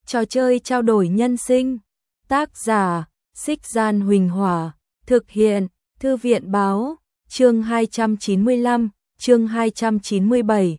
Trò chơi trao đổi nhân sinh. Tác giả: Xích Gian Huỳnh Hỏa. Thực hiện: Thư viện Báo. Chương 295, chương 297,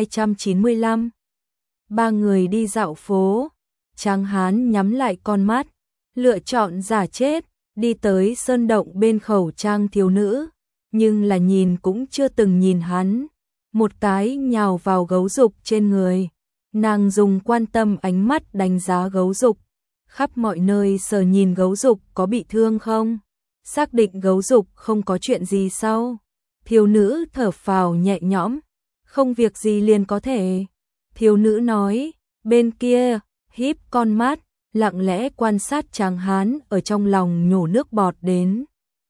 295. Ba người đi dạo phố. Tráng hán nhắm lại con mắt, lựa chọn giả chết, đi tới sơn động bên khẩu trang thiếu nữ, nhưng là nhìn cũng chưa từng nhìn hắn. Một cái nhào vào gấu dục trên người. Nàng dùng quan tâm ánh mắt đánh giá gấu dục, khắp mọi nơi sờ nhìn gấu dục có bị thương không, xác định gấu dục không có chuyện gì sau. Thiếu nữ thở phào nhẹ nhõm, không việc gì liền có thể. Thiếu nữ nói, bên kia, híp con mắt, lặng lẽ quan sát tráng hán ở trong lòng nhổ nước bọt đến.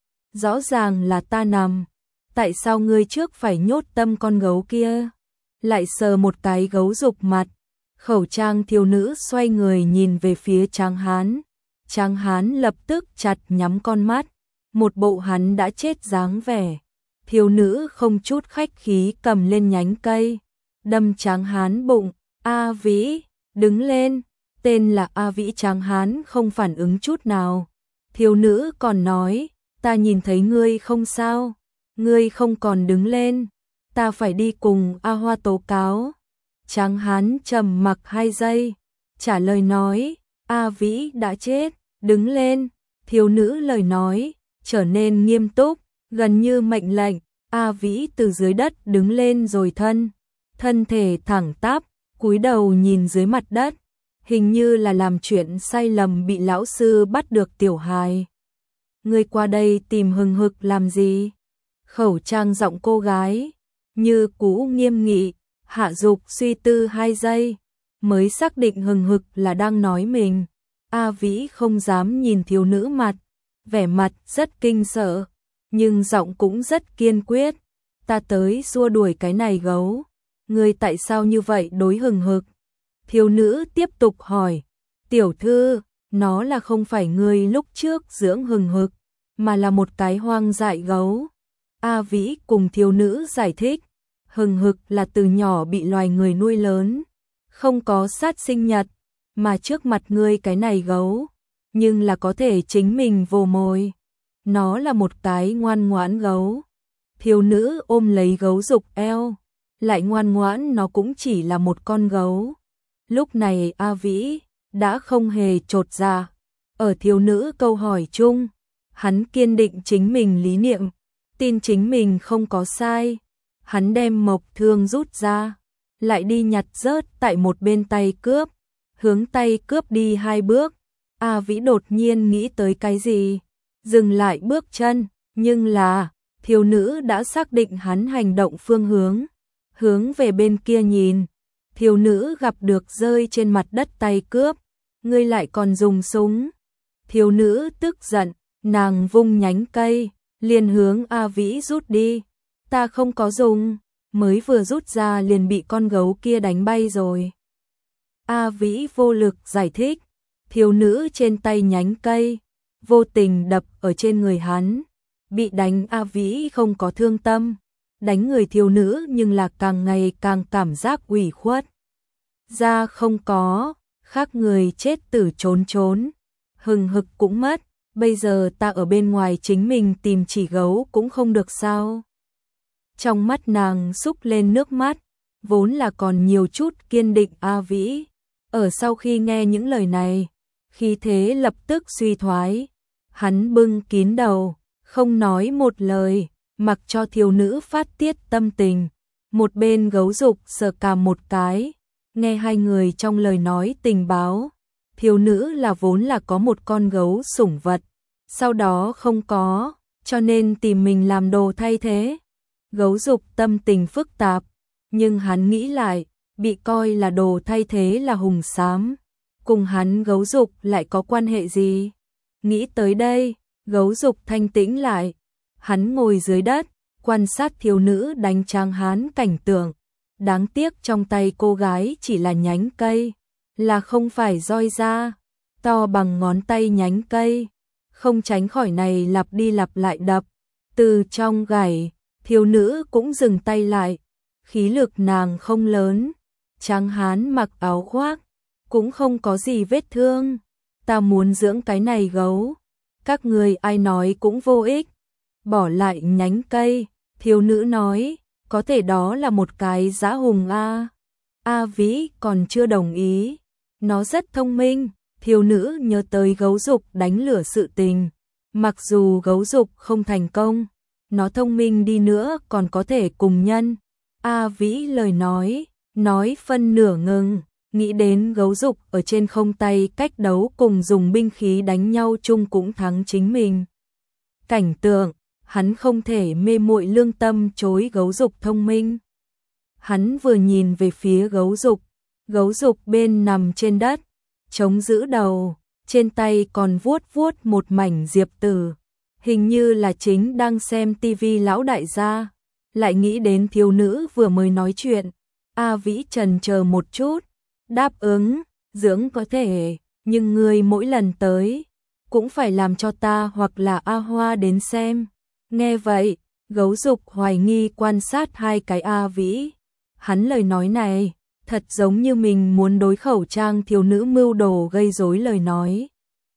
Rõ ràng là ta nằm, tại sao ngươi trước phải nhốt tâm con gấu kia? Lại sờ một cái gấu dục mặt. Khẩu trang thiếu nữ xoay người nhìn về phía tráng hán. Tráng hán lập tức chặt nhắm con mắt, một bộ hắn đã chết dáng vẻ. Thiếu nữ không chút khách khí cầm lên nhánh cây, đâm tráng hán bụng. A Vĩ, đứng lên. Tên là A Vĩ. Tráng hán không phản ứng chút nào. Thiếu nữ còn nói, ta nhìn thấy ngươi không sao, ngươi không còn đứng lên, ta phải đi cùng A Hoa tố cáo. Tráng hán trầm mặc 2 giây, trả lời nói, A Vĩ đã chết, đứng lên. Thiếu nữ lời nói trở nên nghiêm túc, gần như mệnh lệnh. A Vĩ từ dưới đất đứng lên rồi thân thể thẳng tắp, cúi đầu nhìn dưới mặt đất, hình như là làm chuyện sai lầm bị lão sư bắt được tiểu hài. Ngươi qua đây tìm hừng hực làm gì? Khẩu trang giọng cô gái như cũ nghiêm nghị. Hạ Dục suy tư 2 giây, mới xác định hừng hực là đang nói mình. A Vĩ không dám nhìn thiếu nữ mặt, vẻ mặt rất kinh sợ, nhưng giọng cũng rất kiên quyết. Ta tới xua đuổi cái này gấu, ngươi tại sao như vậy đối hừng hực? Thiếu nữ tiếp tục hỏi, tiểu thư, nó là không phải ngươi lúc trước dưỡng hừng hực, mà là một cái hoang dại gấu. A Vĩ cùng thiếu nữ giải thích. Hừng hực là từ nhỏ bị loài người nuôi lớn, không có sát sinh nhật, mà trước mặt ngươi cái này gấu, nhưng là có thể chính mình vồ mồi. Nó là một cái ngoan ngoãn gấu. Thiếu nữ ôm lấy gấu dục eo, lại ngoan ngoãn, nó cũng chỉ là một con gấu. Lúc này A Vĩ đã không hề chột dạ. Ở thiếu nữ câu hỏi chung, hắn kiên định chính mình lý niệm, tin chính mình không có sai. Hắn đem mộc thương rút ra, lại đi nhặt rớt tại một bên tay cướp, hướng tay cướp đi 2 bước. A Vĩ đột nhiên nghĩ tới cái gì, dừng lại bước chân, nhưng là thiếu nữ đã xác định hắn hành động phương hướng, hướng về bên kia nhìn. Thiếu nữ gặp được rơi trên mặt đất tay cướp, ngươi lại còn dùng súng. Thiếu nữ tức giận, nàng vung nhánh cây, liền hướng A Vĩ rút đi. Ta không có dùng, mới vừa rút ra liền bị con gấu kia đánh bay rồi. A Vĩ vô lực giải thích. Thiếu nữ trên tay nhánh cây, vô tình đập ở trên người hắn. Bị đánh A Vĩ không có thương tâm, đánh người thiếu nữ nhưng là càng ngày càng cảm giác ủy khuất. Ra không có, khác người chết tử trốn. Hừng hực cũng mất, bây giờ ta ở bên ngoài chính mình tìm chỉ gấu cũng không được sao? Trong mắt nàng xúc lên nước mắt, vốn là còn nhiều chút kiên định. A Vĩ ở sau khi nghe những lời này, khí thế lập tức suy thoái. Hắn bưng kín đầu, không nói một lời, mặc cho thiếu nữ phát tiết tâm tình. Một bên gấu dục sờ cằm một cái, nghe hai người trong lời nói tình báo. Thiếu nữ là vốn là có một con gấu sủng vật, sau đó không có, cho nên tìm mình làm đồ thay thế. Gấu dục tâm tình phức tạp, nhưng hắn nghĩ lại, bị coi là đồ thay thế là Hùng Xám, cùng hắn gấu dục lại có quan hệ gì? Nghĩ tới đây, gấu dục thanh tĩnh lại. Hắn ngồi dưới đất, quan sát thiếu nữ đánh tráng hán cảnh tượng. Đáng tiếc trong tay cô gái chỉ là nhánh cây, là không phải roi da, to bằng ngón tay nhánh cây, không tránh khỏi này lặp đi lặp lại đập. Từ trong gảy, thiếu nữ cũng dừng tay lại, khí lực nàng không lớn. Tráng hán mặc áo khoác, cũng không có gì vết thương. Ta muốn dưỡng cái này gấu. Các người ai nói cũng vô ích. Bỏ lại nhánh cây, thiếu nữ nói, có thể đó là một cái dã hùng a. A Vĩ còn chưa đồng ý. Nó rất thông minh, thiếu nữ nhớ tới gấu dục đánh lửa sự tình. Mặc dù gấu dục không thành công, nó thông minh đi nữa còn có thể cùng nhân. A Vĩ lời nói phân nửa ngừng, nghĩ đến gấu dục ở trên không tay cách đấu cùng dùng binh khí đánh nhau chung cũng thắng chính mình. Cảnh tượng, hắn không thể mê muội lương tâm chối gấu dục thông minh. Hắn vừa nhìn về phía gấu dục bên nằm trên đất, chống giữ đầu, trên tay còn vuốt vuốt một mảnh diệp tử, hình như là chính đang xem tivi lão đại gia. Lại nghĩ đến thiếu nữ vừa mới nói chuyện, A Vĩ chần chờ một chút, đáp ứng, dưỡng có thể, nhưng ngươi mỗi lần tới, cũng phải làm cho ta hoặc là A Hoa đến xem. Nghe vậy, gấu dục hoài nghi quan sát hai cái A Vĩ. Hắn lời nói này, thật giống như mình muốn đối khẩu trang thiếu nữ mưu đồ gây rối lời nói.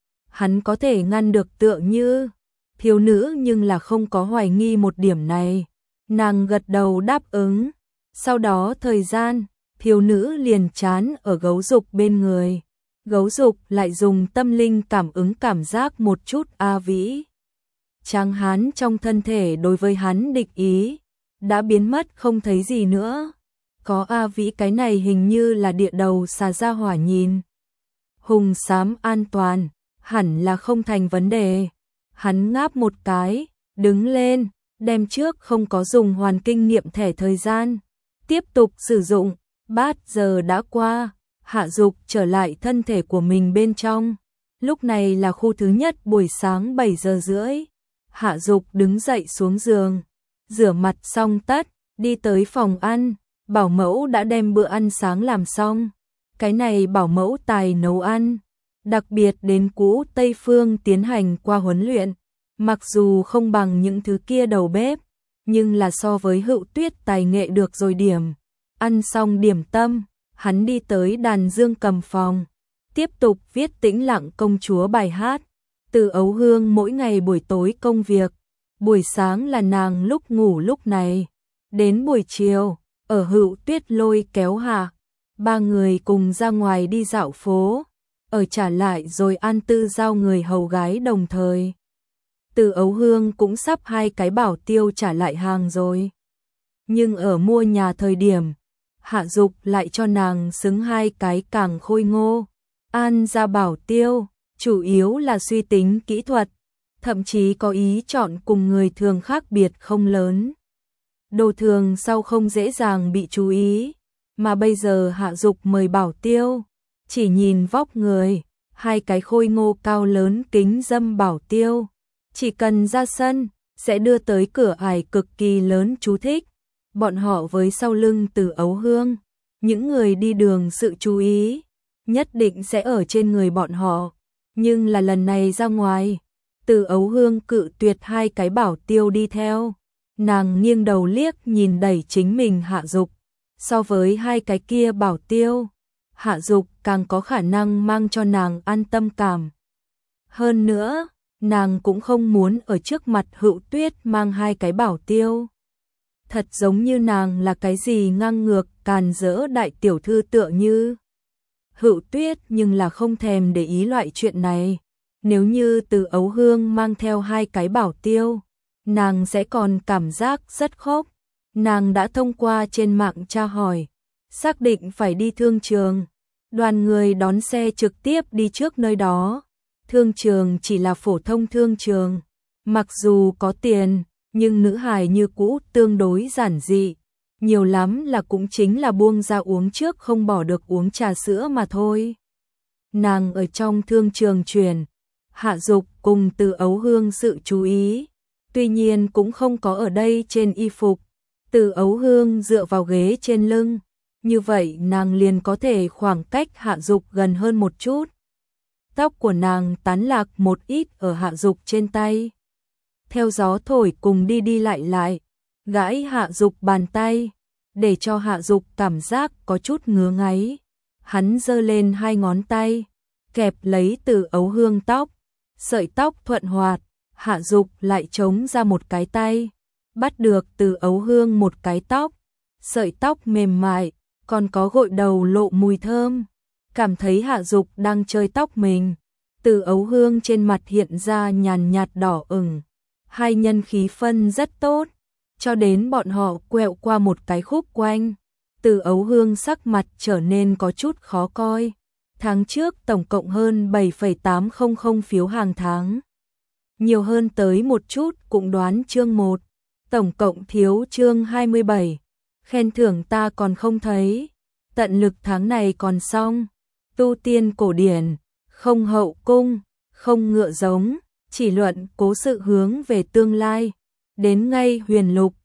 Hắn có thể ngăn được tựa như thiếu nữ, nhưng là không có hoài nghi một điểm này. Nàng gật đầu đáp ứng. Sau đó thời gian, thiếu nữ liền chán ở gấu dục bên người. Gấu dục lại dùng tâm linh cảm ứng cảm giác một chút A Vĩ. Tráng hán trong thân thể đối với hắn địch ý đã biến mất không thấy gì nữa. Có A Vĩ cái này hình như là địa đầu xà ra hỏa nhìn. Hùng xám an toàn, hẳn là không thành vấn đề. Hắn ngáp một cái, đứng lên, đem trước không có dùng hoàn kinh nghiệm thẻ thời gian. Tiếp tục sử dụng, 3 giờ đã qua, Hạ Dục trở lại thân thể của mình bên trong. Lúc này là khu thứ nhất buổi sáng 7 giờ rưỡi. Hạ Dục đứng dậy xuống giường, rửa mặt xong tất, đi tới phòng ăn. Bảo mẫu đã đem bữa ăn sáng làm xong. Cái này bảo mẫu tài nấu ăn, đặc biệt đến cũ Tây Phương tiến hành qua huấn luyện. Mặc dù không bằng những thứ kia đầu bếp, nhưng là so với Hựu Tuyết tài nghệ được rồi điểm. Ăn xong điểm tâm, hắn đi tới đàn dương cầm phòng, tiếp tục viết Tĩnh Lặng công chúa bài hát. Từ Ấu Hương mỗi ngày buổi tối công việc, buổi sáng là nàng lúc ngủ lúc này. Đến buổi chiều, ở Hựu Tuyết lôi kéo hạ, ba người cùng ra ngoài đi dạo phố, ở trả lại rồi An Tư giao người hầu gái đồng thời. Từ Ấu Hương cũng sắp 2 cái bảo tiêu trả lại hàng rồi. Nhưng ở mua nhà thời điểm, Hạ Dục lại cho nàng xứng 2 cái càng khôi ngô. An gia bảo tiêu, chủ yếu là suy tính kỹ thuật, thậm chí có ý chọn cùng người thường khác biệt không lớn. Đồ thường sau không dễ dàng bị chú ý, mà bây giờ Hạ Dục mời bảo tiêu, chỉ nhìn vóc người, 2 cái khôi ngô cao lớn kính dâm bảo tiêu, chỉ cần ra sân, sẽ đưa tới cửa ải cực kỳ lớn chú thích. Bọn họ với sau lưng Từ Ấu Hương, những người đi đường sự chú ý, nhất định sẽ ở trên người bọn họ. Nhưng là lần này ra ngoài, Từ Ấu Hương cự tuyệt 2 cái bảo tiêu đi theo. Nàng nghiêng đầu liếc nhìn đẩy chính mình Hạ Dục. So với 2 cái kia bảo tiêu, Hạ Dục càng có khả năng mang cho nàng an tâm cảm. Hơn nữa, nàng cũng không muốn ở trước mặt Hựu Tuyết mang 2 cái bảo tiêu. Thật giống như nàng là cái gì ngang ngược càn rỡ đại tiểu thư tựa như. Hựu Tuyết nhưng là không thèm để ý loại chuyện này. Nếu như Từ Ấu Hương mang theo 2 cái bảo tiêu, nàng sẽ còn cảm giác rất khóc. Nàng đã thông qua trên mạng tra hỏi, xác định phải đi thương trường. Đoàn người đón xe trực tiếp đi trước nơi đó. Thương trường chỉ là phổ thông thương trường. Mặc dù có tiền, nhưng nữ hài như cũ tương đối giản dị. Nhiều lắm là cũng chính là buông ra uống trước không bỏ được uống trà sữa mà thôi. Nàng ở trong thương trường chuyển, Hạ Dục cùng Từ Ấu Hương sự chú ý. Tuy nhiên cũng không có ở đây trên y phục. Từ Ấu Hương dựa vào ghế trên lưng, như vậy nàng liền có thể khoảng cách Hạ Dục gần hơn một chút. Tóc của nàng tán lạc một ít ở Hạ Dục trên tay. Theo gió thổi cùng đi đi lại lại, gãi Hạ Dục bàn tay, để cho Hạ Dục cảm giác có chút ngứa ngáy. hắn giơ lên hai ngón tay, kẹp lấy Từ Ấu Hương tóc, sợi tóc thuận hoạt, Hạ Dục lại chống ra một cái tay, bắt được Từ Ấu Hương một cái tóc, sợi tóc mềm mại, còn có gội đầu lộ mùi thơm, cảm thấy Hạ Dục đang chơi tóc mình, Từ Ấu Hương trên mặt hiện ra nhàn nhạt đỏ ửng, hai nhân khí phân rất tốt, cho đến bọn họ quẹo qua một cái khúc quanh, Từ Ấu Hương sắc mặt trở nên có chút khó coi. Tháng trước tổng cộng hơn 7,800 phiếu hàng tháng. Nhiều hơn tới một chút cũng đoán chương 1. Tổng cộng thiếu chương 27. Khen thưởng ta còn không thấy. Tận lực tháng này còn xong. Tu tiên cổ điển, không hậu cung, không ngựa giống, chỉ luận cố sự hướng về tương lai. Đến ngay huyền lục,